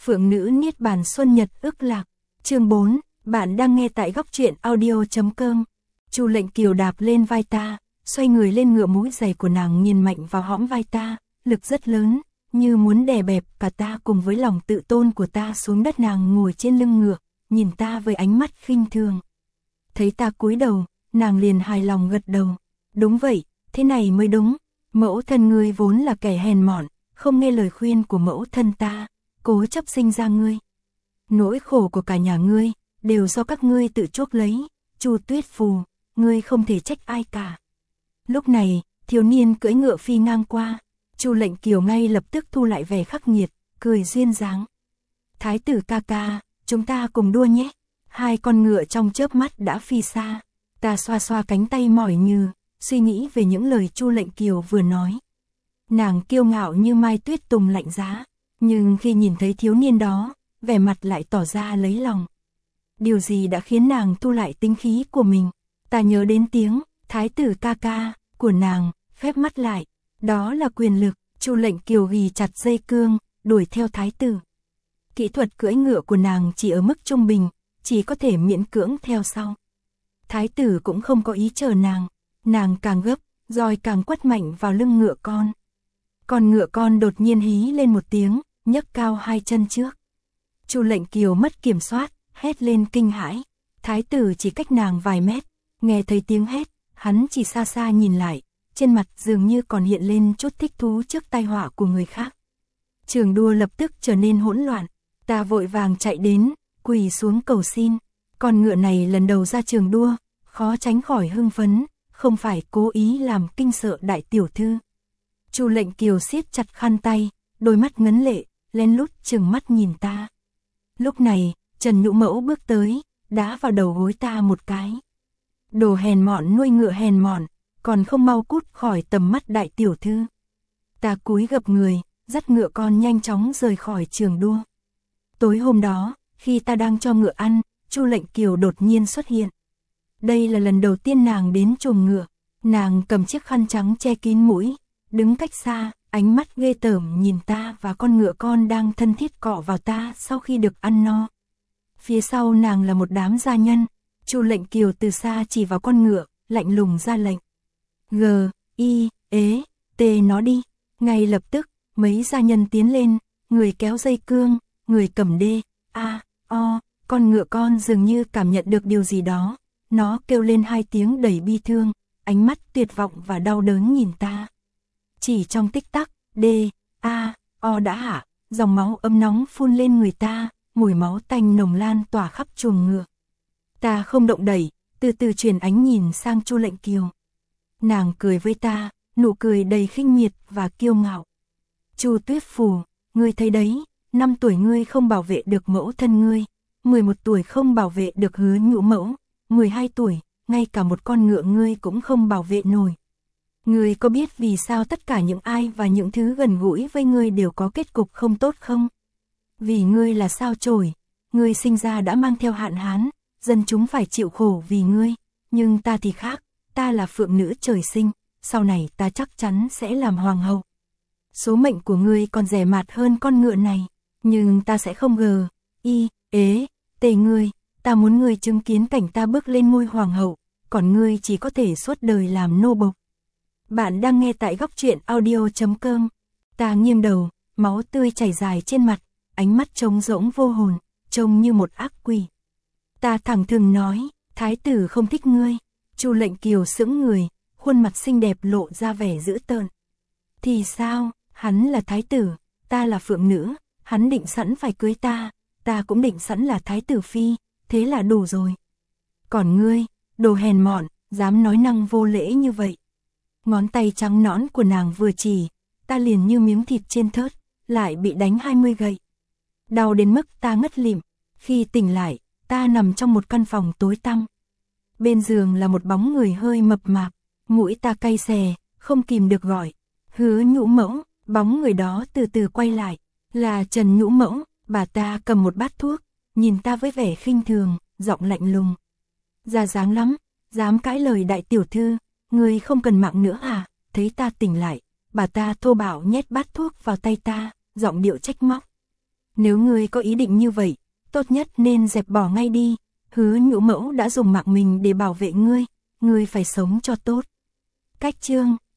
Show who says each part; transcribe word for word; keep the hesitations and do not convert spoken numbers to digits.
Speaker 1: Phượng nữ niết bàn xuân nhật ức lạc. Chương bốn, bạn đang nghe tại góc truyện audio.com. Chu Lệnh Kiều đạp lên vai ta, xoay người lên ngựa, mũi giày của nàng nghiền mạnh vào hõm vai ta, lực rất lớn, như muốn đè bẹp cả ta cùng với lòng tự tôn của ta xuống đất. Nàng ngồi trên lưng ngựa, nhìn ta với ánh mắt khinh thường. Thấy ta cúi đầu, nàng liền hài lòng gật đầu. Đúng vậy, thế này mới đúng. Mẫu thân ngươi vốn là kẻ hèn mọn, không nghe lời khuyên của mẫu thân ta, cố chấp sinh ra ngươi. Nỗi khổ của cả nhà ngươi đều do các ngươi tự chuốc lấy. Chu Tuyết Phù, ngươi không thể trách ai cả. Lúc này, thiếu niên cưỡi ngựa phi ngang qua. Chu Lệnh Kiều ngay lập tức thu lại vẻ khắc nghiệt, cười duyên dáng. Thái tử ca ca, chúng ta cùng đua nhé. Hai con ngựa trong chớp mắt đã phi xa. Ta xoa xoa cánh tay mỏi nhừ, suy nghĩ về những lời Chu Lệnh Kiều vừa nói. Nàng kiêu ngạo như Mai Tuyết Tùng lạnh giá, nhưng khi nhìn thấy thiếu niên đó, vẻ mặt lại tỏ ra lấy lòng. Điều gì đã khiến nàng thu lại tính khí của mình? Ta nhớ đến tiếng thái tử ca ca của nàng, khép mắt lại. Đó là quyền lực. Chu Lệnh Kiều ghi chặt dây cương, đuổi theo thái tử. Kỹ thuật cưỡi ngựa của nàng chỉ ở mức trung bình, chỉ có thể miễn cưỡng theo sau. Thái tử cũng không có ý chờ nàng, nàng càng gấp, roi càng quất mạnh vào lưng ngựa con. Con ngựa con đột nhiên hí lên một tiếng, nhấc cao hai chân trước. Chu Lệnh Kiều mất kiểm soát, hét lên kinh hãi. Thái tử chỉ cách nàng vài mét, nghe thấy tiếng hét, hắn chỉ xa xa nhìn lại, trên mặt dường như còn hiện lên chút thích thú trước tai họa của người khác. Trường đua lập tức trở nên hỗn loạn, ta vội vàng chạy đến, quỳ xuống cầu xin. Con ngựa này lần đầu ra trường đua, khó tránh khỏi hưng phấn, không phải cố ý làm kinh sợ đại tiểu thư. Chu Lệnh Kiều siết chặt khăn tay, đôi mắt ngấn lệ, lén lút trừng mắt nhìn ta. Lúc này, Trần Nhũ Mẫu bước tới, đá vào đầu gối ta một cái. Đồ hèn mọn nuôi ngựa hèn mọn, còn không mau cút khỏi tầm mắt đại tiểu thư. Ta cúi gập người, dắt ngựa con nhanh chóng rời khỏi trường đua. Tối hôm đó, khi ta đang cho ngựa ăn, Chu Lệnh Kiều đột nhiên xuất hiện. Đây là lần đầu tiên nàng đến chuồng ngựa, nàng cầm chiếc khăn trắng che kín mũi, đứng cách xa, ánh mắt ghê tởm nhìn ta và con ngựa con đang thân thiết cọ vào ta sau khi được ăn no. Phía sau nàng là một đám gia nhân. Chu Lệnh Kiều từ xa chỉ vào con ngựa, lạnh lùng ra lệnh. G, I, ế, T nó đi. Ngay lập tức, mấy gia nhân tiến lên, người kéo dây cương, người cầm đê, A, O. Con ngựa con dường như cảm nhận được điều gì đó. Nó kêu lên hai tiếng đầy bi thương, ánh mắt tuyệt vọng và đau đớn nhìn ta. Chỉ trong tích tắc, D, A, O đã hạ, dòng máu ấm nóng phun lên người ta, mùi máu tanh nồng lan tỏa khắp chuồng ngựa. Ta không động đậy, từ từ chuyển ánh nhìn sang Chu Lệnh Kiều. Nàng cười với ta, nụ cười đầy khinh miệt và kiêu ngạo. Chu Tuyết Phù, ngươi thấy đấy, năm tuổi ngươi không bảo vệ được mẫu thân ngươi, mười một tuổi không bảo vệ được Hứa Nhũ Mẫu, mười hai tuổi, ngay cả một con ngựa ngươi cũng không bảo vệ nổi. Ngươi có biết vì sao tất cả những ai và những thứ gần gũi với ngươi đều có kết cục không tốt không? Vì ngươi là sao chổi, ngươi sinh ra đã mang theo hạn hán, dân chúng phải chịu khổ vì ngươi, nhưng ta thì khác, ta là phượng nữ trời sinh, sau này ta chắc chắn sẽ làm hoàng hậu. Số mệnh của ngươi còn rẻ mạt hơn con ngựa này, nhưng ta sẽ không gờ, y, ế, tề ngươi, ta muốn ngươi chứng kiến cảnh ta bước lên ngôi hoàng hậu, còn ngươi chỉ có thể suốt đời làm nô bộc. Bạn đang nghe tại góc truyện audio.com. Ta nghiêng đầu, máu tươi chảy dài trên mặt, ánh mắt trống rỗng vô hồn, trông như một ác quỷ. Ta thẳng thừng nói, thái tử không thích ngươi. Chu Lệnh Kiều sững người, khuôn mặt xinh đẹp lộ ra vẻ dữ tợn. Thì sao, hắn là thái tử, ta là phượng nữ, hắn định sẵn phải cưới ta, ta cũng định sẵn là thái tử phi, thế là đủ rồi. Còn ngươi, đồ hèn mọn, dám nói năng vô lễ như vậy. Ngón tay trắng nõn của nàng vừa chỉ, ta liền như miếng thịt trên thớt, lại bị đánh hai mươi gậy. Đau đến mức ta ngất lịm, khi tỉnh lại, ta nằm trong một căn phòng tối tăm. Bên giường là một bóng người hơi mập mạp, mũi ta cay xè, không kìm được gọi. Hứa Nhũ Mẫu, bóng người đó từ từ quay lại, là Trần Nhũ Mẫu, bà ta cầm một bát thuốc, nhìn ta với vẻ khinh thường, giọng lạnh lùng. Già dáng lắm, dám cãi lời đại tiểu thư, ngươi không cần mạng nữa à? Thấy ta tỉnh lại, bà ta thô bạo nhét bát thuốc vào tay ta, giọng điệu trách móc. Nếu ngươi có ý định như vậy, tốt nhất nên dẹp bỏ ngay đi. Hứa Nhũ Mẫu đã dùng mạng mình để bảo vệ ngươi, ngươi phải sống cho tốt. Cách chương